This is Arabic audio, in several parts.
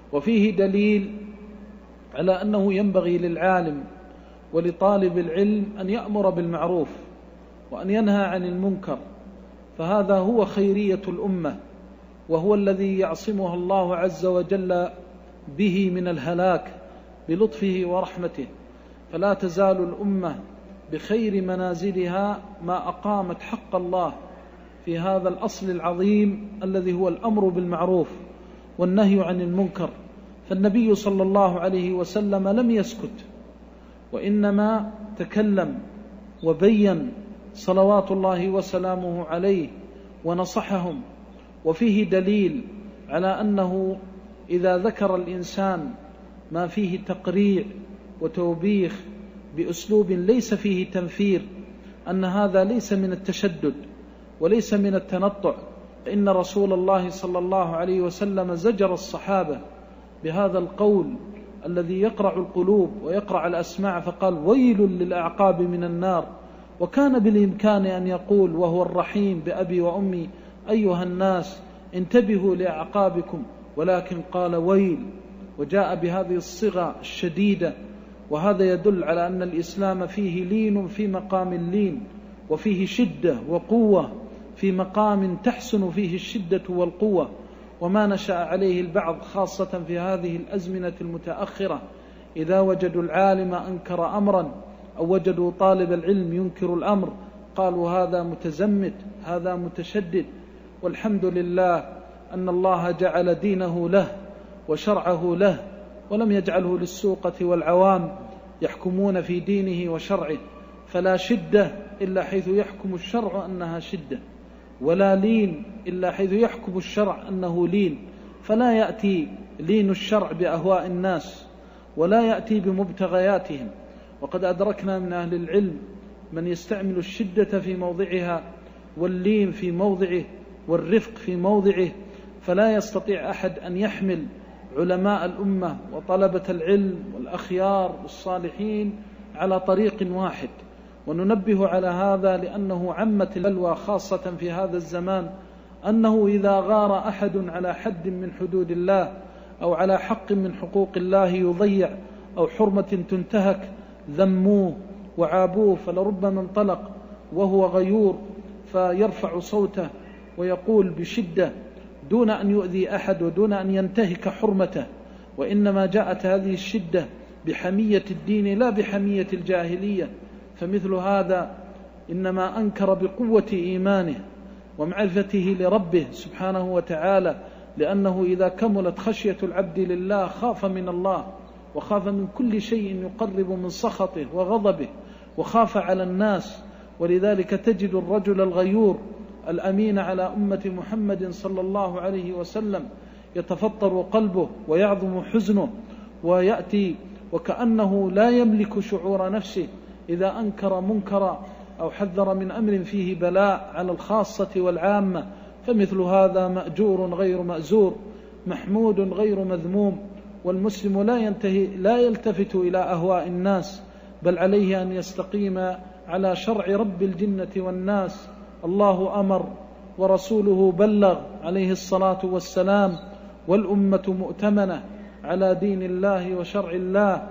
وفيه دليل على أنه ينبغي للعالم ولطالب العلم أن يأمر بالمعروف وأن ينهى عن المنكر، فهذا هو خيرية الأمة، وهو الذي يعصمها الله عز وجل به من الهلاك بلطفه ورحمته. فلا تزال الأمة بخير منازلها ما أقامت حق الله في هذا الأصل العظيم الذي هو الأمر بالمعروف والنهي عن المنكر. فالنبي صلى الله عليه وسلم لم يسكت، وإنما تكلم وبين صلوات الله وسلامه عليه ونصحهم. وفيه دليل على أنه إذا ذكر الإنسان ما فيه تقريع وتوبيخ بأسلوب ليس فيه تنفير أن هذا ليس من التشدد وليس من التنطع، فإن رسول الله صلى الله عليه وسلم زجر الصحابة بهذا القول الذي يقرع القلوب ويقرع الأسماع، فقال: ويل للأعقاب من النار. وكان بالإمكان أن يقول وهو الرحيم بأبي وأمي: أيها الناس انتبهوا لأعقابكم، ولكن قال ويل، وجاء بهذه الصيغة الشديدة. وهذا يدل على أن الإسلام فيه لين في مقام اللين، وفيه شدة وقوة في مقام تحسن فيه الشدة والقوة. وما نشأ عليه البعض خاصة في هذه الأزمنة المتأخرة، إذا وجدوا العالم أنكر أمرا أو وجدوا طالب العلم ينكر الأمر قالوا هذا متزمت، هذا متشدد. والحمد لله أن الله جعل دينه له وشرعه له، ولم يجعله للسوقة والعوام يحكمون في دينه وشرعه. فلا شدة إلا حيث يحكم الشرع أنها شدة، ولا لين إلا حيث يحكم الشرع أنه لين. فلا يأتي لين الشرع بأهواء الناس، ولا يأتي بمبتغياتهم. وقد أدركنا من أهل العلم من يستعمل الشدة في موضعها واللين في موضعه والرفق في موضعه، فلا يستطيع أحد أن يحمل علماء الأمة وطلبة العلم والأخيار والصالحين على طريق واحد. وننبه على هذا لأنه عمت البلوى خاصة في هذا الزمان، أنه إذا غار أحد على حد من حدود الله أو على حق من حقوق الله يضيع أو حرمة تنتهك ذموه وعابوه، فلربما انطلق وهو غيور فيرفع صوته ويقول بشدة دون أن يؤذي أحد ودون أن ينتهك حرمته. وإنما جاءت هذه الشدة بحمية الدين لا بحمية الجاهلية. فمثل هذا إنما أنكر بقوة إيمانه ومعرفته لربه سبحانه وتعالى، لأنه إذا كملت خشية العبد لله خاف من الله، وخاف من كل شيء يقرب من سخطه وغضبه، وخاف على الناس. ولذلك تجد الرجل الغيور الأمين على أمة محمد صلى الله عليه وسلم يتفطر قلبه ويعظم حزنه، ويأتي وكأنه لا يملك شعور نفسه إذا أنكر منكرا أو حذر من أمر فيه بلاء على الخاصة والعامة. فمثل هذا مأجور غير مأزور، محمود غير مذموم. والمسلم لا يلتفت إلى أهواء الناس، بل عليه أن يستقيم على شرع رب الجنة والناس. الله أمر ورسوله بلغ عليه الصلاة والسلام، والأمة مؤتمنة على دين الله وشرع الله،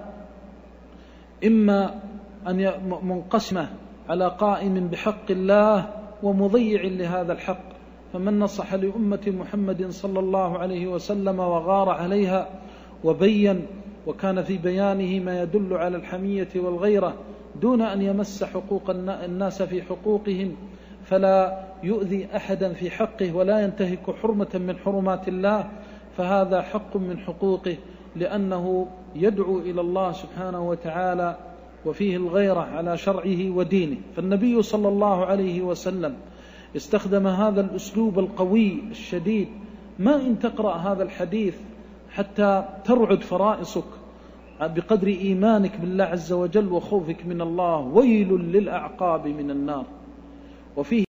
إما أن منقسمة على قائم بحق الله ومضيع لهذا الحق. فمن نصح لأمة محمد صلى الله عليه وسلم وغار عليها وبين، وكان في بيانه ما يدل على الحمية والغيرة دون أن يمس حقوق الناس في حقوقهم، فلا يؤذي أحدا في حقه ولا ينتهك حرمة من حرمات الله، فهذا حق من حقوقه، لأنه يدعو إلى الله سبحانه وتعالى وفيه الغيرة على شرعه ودينه. فالنبي صلى الله عليه وسلم استخدم هذا الأسلوب القوي الشديد. ما إن تقرأ هذا الحديث حتى ترعد فرائصك بقدر إيمانك بالله عز وجل وخوفك من الله: ويل للأعقاب من النار. وفيه